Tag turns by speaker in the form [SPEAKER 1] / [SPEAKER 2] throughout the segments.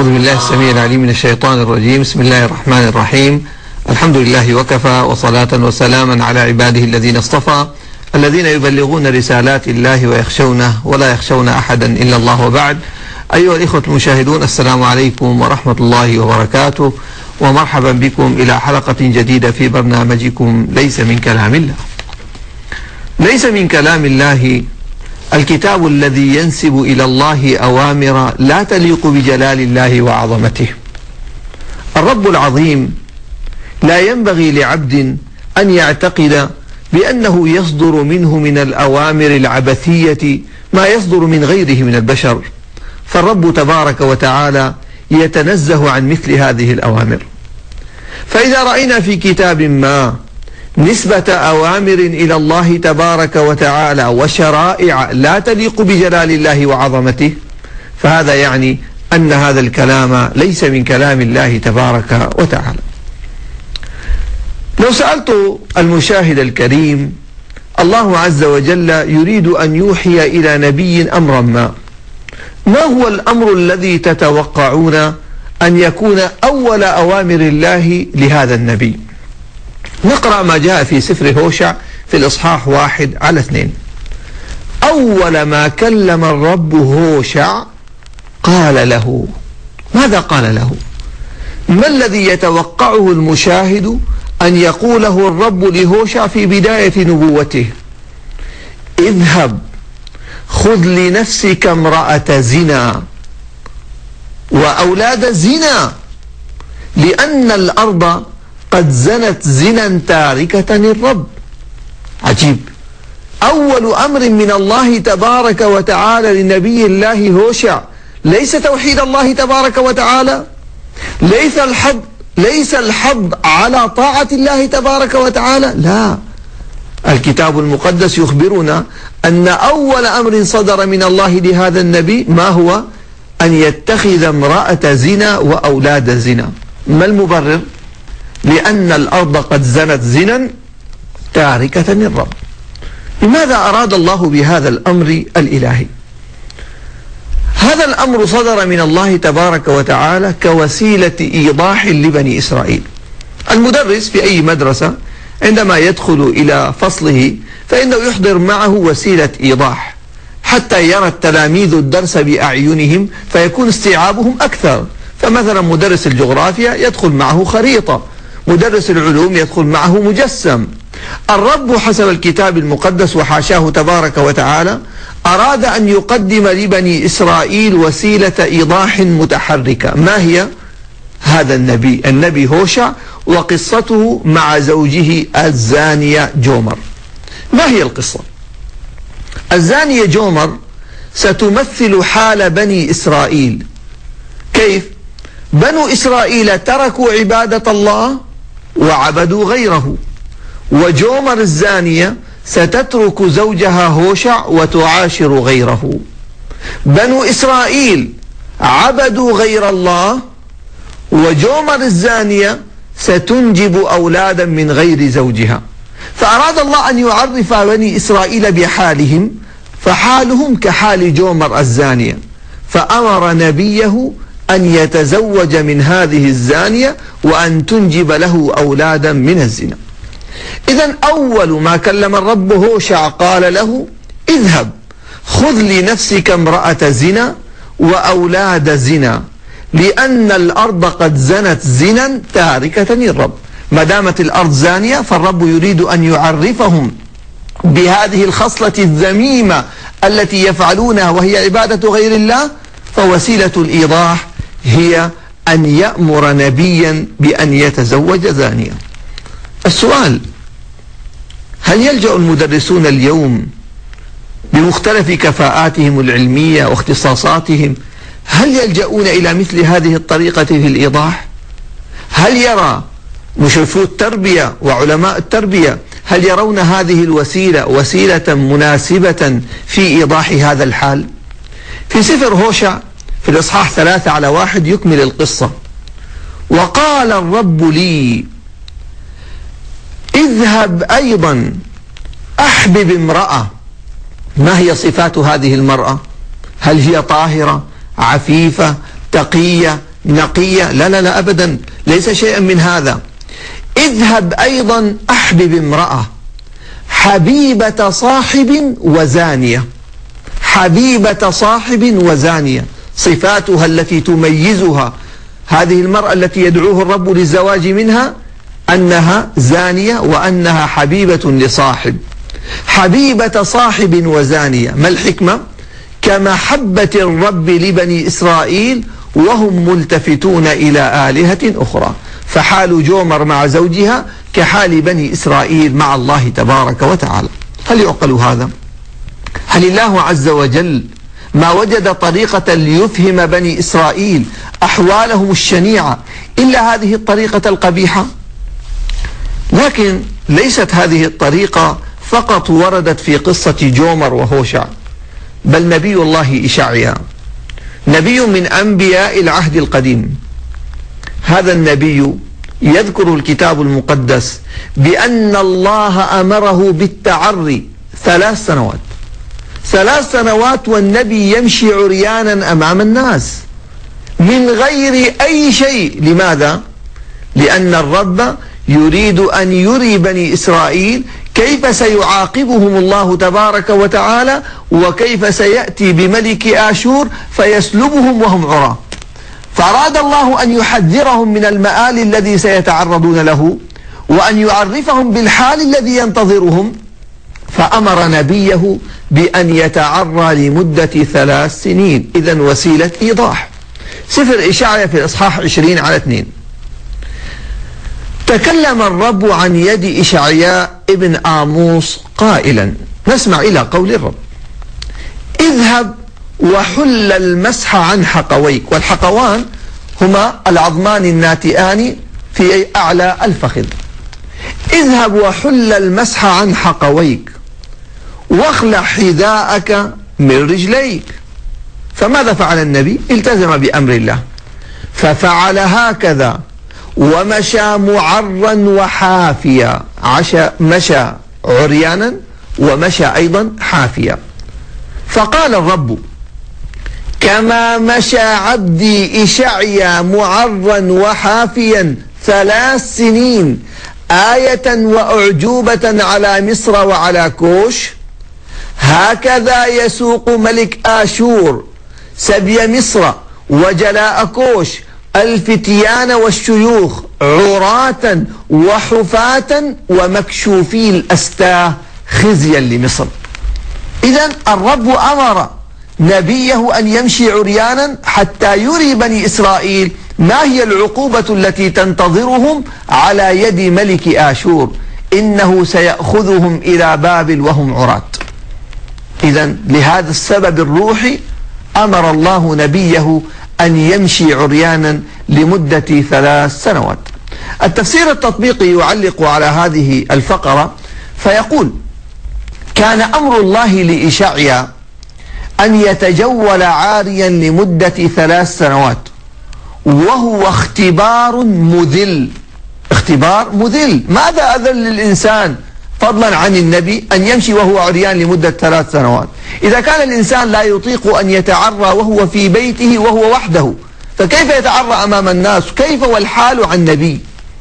[SPEAKER 1] أعوذ بالله السميع العليم من الشيطان الرجيم. بسم الله الرحمن الرحيم. الحمد لله وكفى، وصلاة وسلاما على عباده الذين اصطفى، الذين يبلغون رسالات الله ويخشونه ولا يخشون أحدا إلا الله. وبعد، أيها الإخوة المشاهدون، السلام عليكم ورحمة الله وبركاته، ومرحبا بكم إلى حلقة جديدة في برنامجكم ليس من كلام الله. ليس من كلام الله الكتاب الذي ينسب إلى الله أوامر لا تليق بجلال الله وعظمته. الرب العظيم لا ينبغي لعبد أن يعتقد بأنه يصدر منه من الأوامر العبثية ما يصدر من غيره من البشر، فالرب تبارك وتعالى يتنزه عن مثل هذه الأوامر. فإذا رأينا في كتاب ما نسبة أوامر إلى الله تبارك وتعالى وشرائع لا تليق بجلال الله وعظمته، فهذا يعني أن هذا الكلام ليس من كلام الله تبارك وتعالى. لو سألت المشاهد الكريم، الله عز وجل يريد أن يوحي إلى نبي أمرا ما هو الأمر الذي تتوقعون أن يكون أول أوامر الله لهذا النبي؟ نقرأ ما جاء في سفر هوشع في الإصحاح 1-2. أول ما كلم الرب هوشع قال له. ماذا قال له؟ ما الذي يتوقعه المشاهد أن يقوله الرب لهوشع في بداية نبوته؟ اذهب خذ لنفسك امرأة زنا وأولاد زنا، لأن الأرض قد زنت زنا تاركة للرب. عجيب. أول أمر من الله تبارك وتعالى لنبي الله هوشع ليس توحيد الله تبارك وتعالى، ليس الحض على طاعة الله تبارك وتعالى، لا. الكتاب المقدس يخبرنا أن أول أمر صدر من الله لهذا النبي ما هو؟ أن يتخذ امرأة زنا وأولاد زنا. ما المبرر؟ لأن الأرض قد زنت زنا تاركة للرب. لماذا أراد الله بهذا الأمر الإلهي؟ هذا الأمر صدر من الله تبارك وتعالى كوسيلة إيضاح لبني إسرائيل. المدرس في أي مدرسة عندما يدخل إلى فصله فإنه يحضر معه وسيلة إيضاح حتى يرى التلاميذ الدرس بأعينهم فيكون استيعابهم أكثر. فمثلا مدرس الجغرافيا يدخل معه خريطة، مدرس العلوم يدخل معه مجسم. الرب حسب الكتاب المقدس وحاشاه تبارك وتعالى أراد أن يقدم لبني إسرائيل وسيلة إيضاح متحركة. ما هي؟ هذا النبي هوشع وقصته مع زوجه الزانية جومر. ما هي القصة؟ الزانية جومر ستمثل حال بني إسرائيل. كيف؟ بنو إسرائيل تركوا عبادة الله وعبدوا غيره، وجومر الزانية ستترك زوجها هوشع وتعاشر غيره. بنو إسرائيل عبدوا غير الله، وجومر الزانية ستنجب أولادا من غير زوجها. فأراد الله أن يعرف بني إسرائيل بحالهم، فحالهم كحال جومر الزانية، فأمر نبيه أن يتزوج من هذه الزانية وأن تنجب له أولادا من الزنا. إذن أول ما كلم الرب هوشع قال له اذهب خذ لنفسك امرأة زنا وأولاد زنا، لأن الأرض قد زنت زنا تاركة للرب. ما دامت الأرض زانية فالرب يريد أن يعرفهم بهذه الخصلة الذميمة التي يفعلونها وهي عبادة غير الله، فوسيلة الإيضاح هي أن يأمر نبيا بأن يتزوج زانية. السؤال: هل يلجأ المدرسون اليوم بمختلف كفاءاتهم العلمية واختصاصاتهم، هل يلجؤون إلى مثل هذه الطريقة في الإيضاح؟ هل يرى مشرفو التربية وعلماء التربية هل يرون هذه الوسيلة وسيلة مناسبة في إيضاح هذا الحال؟ في سفر هوشع في الإصحاح 3-1 يكمل القصة. وقال الرب لي اذهب أيضا أحبب امرأة. ما هي صفات هذه المرأة؟ هل هي طاهرة، عفيفة، تقية، نقية، لا لا لا أبدا، ليس شيئا من هذا. اذهب أيضا أحبب امرأة حبيبة صاحب وزانية، حبيبة صاحب وزانية، صفاتها التي تميزها هذه المرأة التي يدعوه الرب للزواج منها أنها زانية وأنها حبيبة لصاحب. حبيبة صاحب وزانية، ما الحكمة؟ كمحبة الرب لبني إسرائيل وهم ملتفتون إلى آلهة أخرى، فحال جومر مع زوجها كحال بني إسرائيل مع الله تبارك وتعالى. هل يعقل هذا؟ هل الله عز وجل ما وجد طريقة ليفهم بني إسرائيل أحوالهم الشنيعة إلا هذه الطريقة القبيحة؟ لكن ليست هذه الطريقة فقط وردت في قصة جومر وهوشع، بل نبي الله إشعياء نبي من أنبياء العهد القديم. هذا النبي يذكر الكتاب المقدس بأن الله أمره بالتعري 3 سنوات، 3 سنوات والنبي يمشي عريانا أمام الناس من غير أي شيء. لماذا؟ لأن الرب يريد أن يري بني إسرائيل كيف سيعاقبهم الله تبارك وتعالى، وكيف سيأتي بملك آشور فيسلبهم وهم عراة. فأراد الله أن يحذرهم من المآل الذي سيتعرضون له، وأن يعرفهم بالحال الذي ينتظرهم، فأمر نبيه بأن يتعرى لمدة 3 سنين. إذن وسيلة إيضاح. سفر إشعياء في الإصحاح 20:2 تكلم الرب عن يد إشعياء ابن آموس قائلا، نسمع إلى قول الرب: اذهب وحل المسح عن حقويك. والحقوان هما العظمان الناتئان في أعلى الفخذ. اذهب وحل المسح عن حقويك واخلع حذاءك من رجليك. فماذا فعل النبي؟ التزم بأمر الله ففعل هكذا، ومشى معرا وحافيا. مشى عريانا ومشى أيضا حافيا. فقال الرب: كما مشى عبدي إشعياء معرا وحافيا 3 سنين آية وأعجوبة على مصر وعلى كوش، هكذا يسوق ملك آشور سبي مصر وجلاء كوش الفتيان والشيوخ عراة وحفاة ومكشوفي الأستاه خزيا لمصر. إذن الرب أمر نبيه أن يمشي عريانا حتى يري بني إسرائيل ما هي العقوبة التي تنتظرهم على يد ملك آشور، إنه سيأخذهم إلى بابل وهم عراة. إذن لهذا السبب الروحي أمر الله نبيه أن يمشي عريانا لمدة 3 سنوات. التفسير التطبيقي يعلق على هذه الفقرة فيقول: كان أمر الله لإشعياء أن يتجول عاريا لمدة 3 سنوات، وهو اختبار مذل. اختبار مذل. ماذا أذل الإنسان فضلا عن النبي أن يمشي وهو عريان لمدة 3 سنوات؟ إذا كان الإنسان لا يطيق أن يتعرى وهو في بيته وهو وحده، فكيف يتعرى أمام الناس؟ كيف والحال عن نبي؟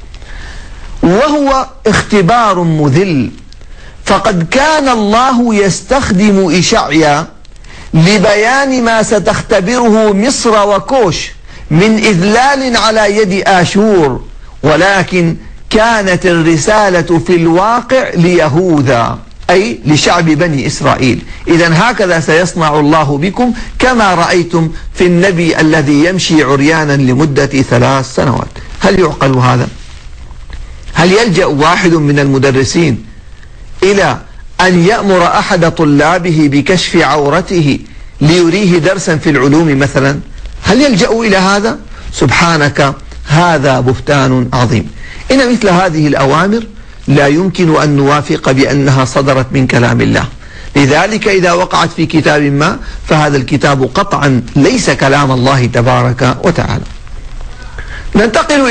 [SPEAKER 1] وهو اختبار مذل. فقد كان الله يستخدم إشعياء لبيان ما ستختبره مصر وكوش من إذلال على يد آشور، ولكن كانت الرسالة في الواقع ليهوذا، أي لشعب بني إسرائيل. إذن هكذا سيصنع الله بكم كما رأيتم في النبي الذي يمشي عريانا لمدة 3 سنوات. هل يعقل هذا؟ هل يلجأ واحد من المدرسين إلى أن يأمر أحد طلابه بكشف عورته ليريه درسا في العلوم مثلا؟ هل يلجأ إلى هذا؟ سبحانك، هذا بهتان عظيم. إن مثل هذه الأوامر لا يمكن أن نوافق بأنها صدرت من كلام الله. لذلك إذا وقعت في كتاب ما فهذا الكتاب قطعا ليس كلام الله تبارك وتعالى. ننتقل